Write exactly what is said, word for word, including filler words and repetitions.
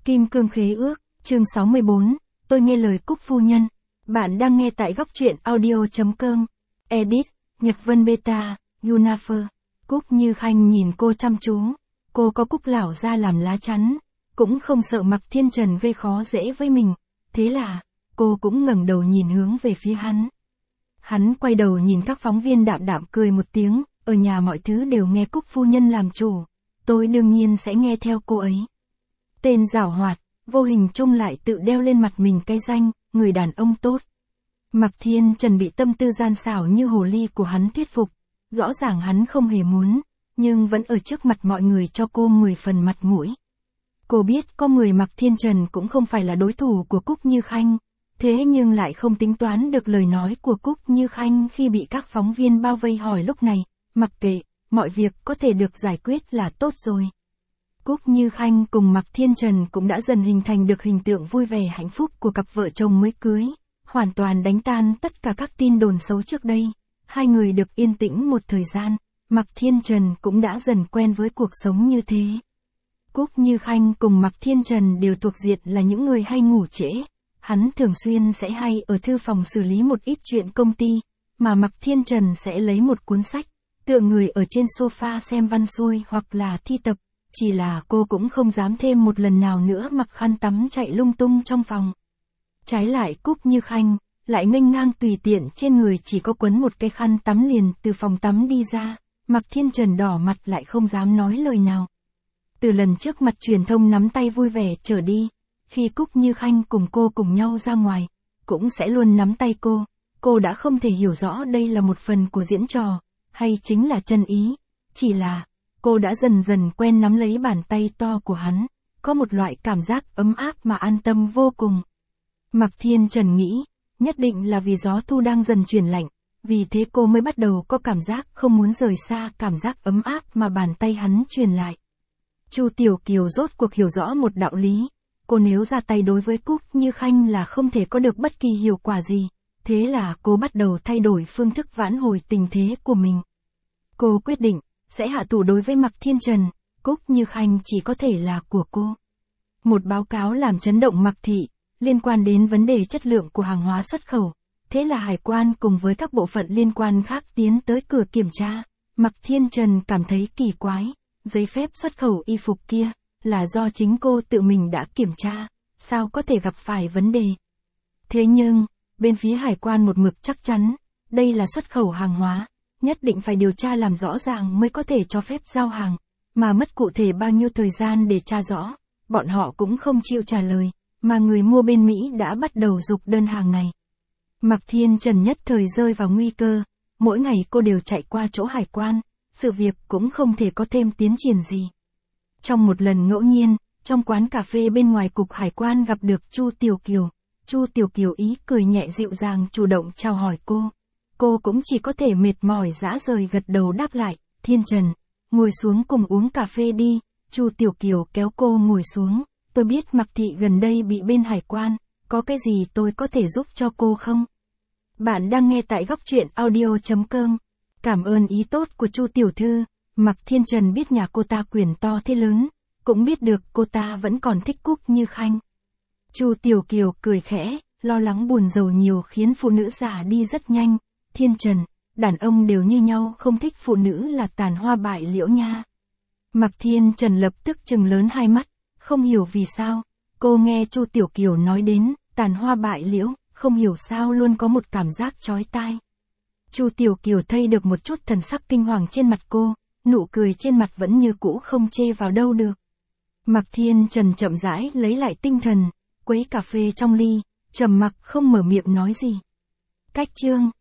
Kim cương khế ước, chương sáu mươi bốn, tôi nghe lời Cúc phu nhân. Bạn đang nghe tại góc truyện audio.com. Edit, Nhật Vân Beta, Unafer. Cúc Như Khanh nhìn cô chăm chú. Cô có Cúc lão ra làm lá chắn, cũng không sợ Mạc Thiên Trần gây khó dễ với mình. Thế là, cô cũng ngẩng đầu nhìn hướng về phía hắn. Hắn quay đầu nhìn các phóng viên đạm đạm cười một tiếng, ở nhà mọi thứ đều nghe Cúc phu nhân làm chủ. Tôi đương nhiên sẽ nghe theo cô ấy. Tên giảo hoạt, vô hình chung lại tự đeo lên mặt mình cái danh, người đàn ông tốt. Mạc Thiên Trần bị tâm tư gian xảo như hồ ly của hắn thuyết phục. Rõ ràng hắn không hề muốn, nhưng vẫn ở trước mặt mọi người cho cô mười phần mặt mũi. Cô biết có mười Mạc Thiên Trần cũng không phải là đối thủ của Cúc Như Khanh, thế nhưng lại không tính toán được lời nói của Cúc Như Khanh khi bị các phóng viên bao vây hỏi lúc này, mặc kệ, mọi việc có thể được giải quyết là tốt rồi. Cúc Như Khanh cùng Mạc Thiên Trần cũng đã dần hình thành được hình tượng vui vẻ hạnh phúc của cặp vợ chồng mới cưới, hoàn toàn đánh tan tất cả các tin đồn xấu trước đây. Hai người được yên tĩnh một thời gian, Mạc Thiên Trần cũng đã dần quen với cuộc sống như thế. Cúc Như Khanh cùng Mạc Thiên Trần đều thuộc diện là những người hay ngủ trễ. Hắn thường xuyên sẽ hay ở thư phòng xử lý một ít chuyện công ty, mà Mạc Thiên Trần sẽ lấy một cuốn sách, tựa người ở trên sofa xem văn xuôi hoặc là thi tập. Chỉ là cô cũng không dám thêm một lần nào nữa mặc khăn tắm chạy lung tung trong phòng. Trái lại Cúc Như Khanh, lại nghênh ngang tùy tiện trên người chỉ có quấn một cái khăn tắm liền từ phòng tắm đi ra, Mạc Thiên Trần đỏ mặt lại không dám nói lời nào. Từ lần trước mặt truyền thông nắm tay vui vẻ trở đi, khi Cúc Như Khanh cùng cô cùng nhau ra ngoài, cũng sẽ luôn nắm tay cô, cô đã không thể hiểu rõ đây là một phần của diễn trò, hay chính là chân ý, chỉ là, cô đã dần dần quen nắm lấy bàn tay to của hắn, có một loại cảm giác ấm áp mà an tâm vô cùng. Mạc Thiên Trần nghĩ, nhất định là vì gió thu đang dần chuyển lạnh, vì thế cô mới bắt đầu có cảm giác không muốn rời xa cảm giác ấm áp mà bàn tay hắn truyền lại. Chu Tiểu Kiều rốt cuộc hiểu rõ một đạo lý, cô nếu ra tay đối với Cúc Như Khanh là không thể có được bất kỳ hiệu quả gì, thế là cô bắt đầu thay đổi phương thức vãn hồi tình thế của mình. Cô quyết định, sẽ hạ thủ đối với Mạc Thiên Trần, Cúc Như Khanh chỉ có thể là của cô. Một báo cáo làm chấn động Mạc thị, liên quan đến vấn đề chất lượng của hàng hóa xuất khẩu, thế là hải quan cùng với các bộ phận liên quan khác tiến tới cửa kiểm tra. Mạc Thiên Trần cảm thấy kỳ quái, giấy phép xuất khẩu y phục kia, là do chính cô tự mình đã kiểm tra, sao có thể gặp phải vấn đề. Thế nhưng, bên phía hải quan một mực chắc chắn, đây là xuất khẩu hàng hóa, nhất định phải điều tra làm rõ ràng mới có thể cho phép giao hàng, mà mất cụ thể bao nhiêu thời gian để tra rõ, bọn họ cũng không chịu trả lời, mà người mua bên Mỹ đã bắt đầu giục đơn hàng này. Mạc Thiên Trần nhất thời rơi vào nguy cơ, mỗi ngày cô đều chạy qua chỗ hải quan, sự việc cũng không thể có thêm tiến triển gì. Trong một lần ngẫu nhiên, trong quán cà phê bên ngoài cục hải quan gặp được Chu Tiểu Kiều, Chu Tiểu Kiều ý cười nhẹ dịu dàng chủ động chào hỏi cô. Cô cũng chỉ có thể mệt mỏi rã rời gật đầu đáp lại, Thiên Trần, ngồi xuống cùng uống cà phê đi. Chu Tiểu Kiều kéo cô ngồi xuống, tôi biết Mạc thị gần đây bị bên hải quan, có cái gì tôi có thể giúp cho cô không? Bạn đang nghe tại góc truyện audio.com. Cảm ơn ý tốt của Chu tiểu thư. Mạc Thiên Trần biết nhà cô ta quyền to thế lớn, cũng biết được cô ta vẫn còn thích Cúc Như Khanh. Chu Tiểu Kiều cười khẽ, lo lắng buồn rầu nhiều khiến phụ nữ già đi rất nhanh. Thiên Trần, đàn ông đều như nhau, không thích phụ nữ là tàn hoa bại liễu nha. Mạc Thiên Trần lập tức trừng lớn hai mắt, không hiểu vì sao, cô nghe Chu Tiểu Kiều nói đến tàn hoa bại liễu, không hiểu sao luôn có một cảm giác chói tai. Chu Tiểu Kiều thấy được một chút thần sắc kinh hoàng trên mặt cô, nụ cười trên mặt vẫn như cũ không chê vào đâu được. Mạc Thiên Trần chậm rãi lấy lại tinh thần, quấy cà phê trong ly, trầm mặc không mở miệng nói gì. Cách chương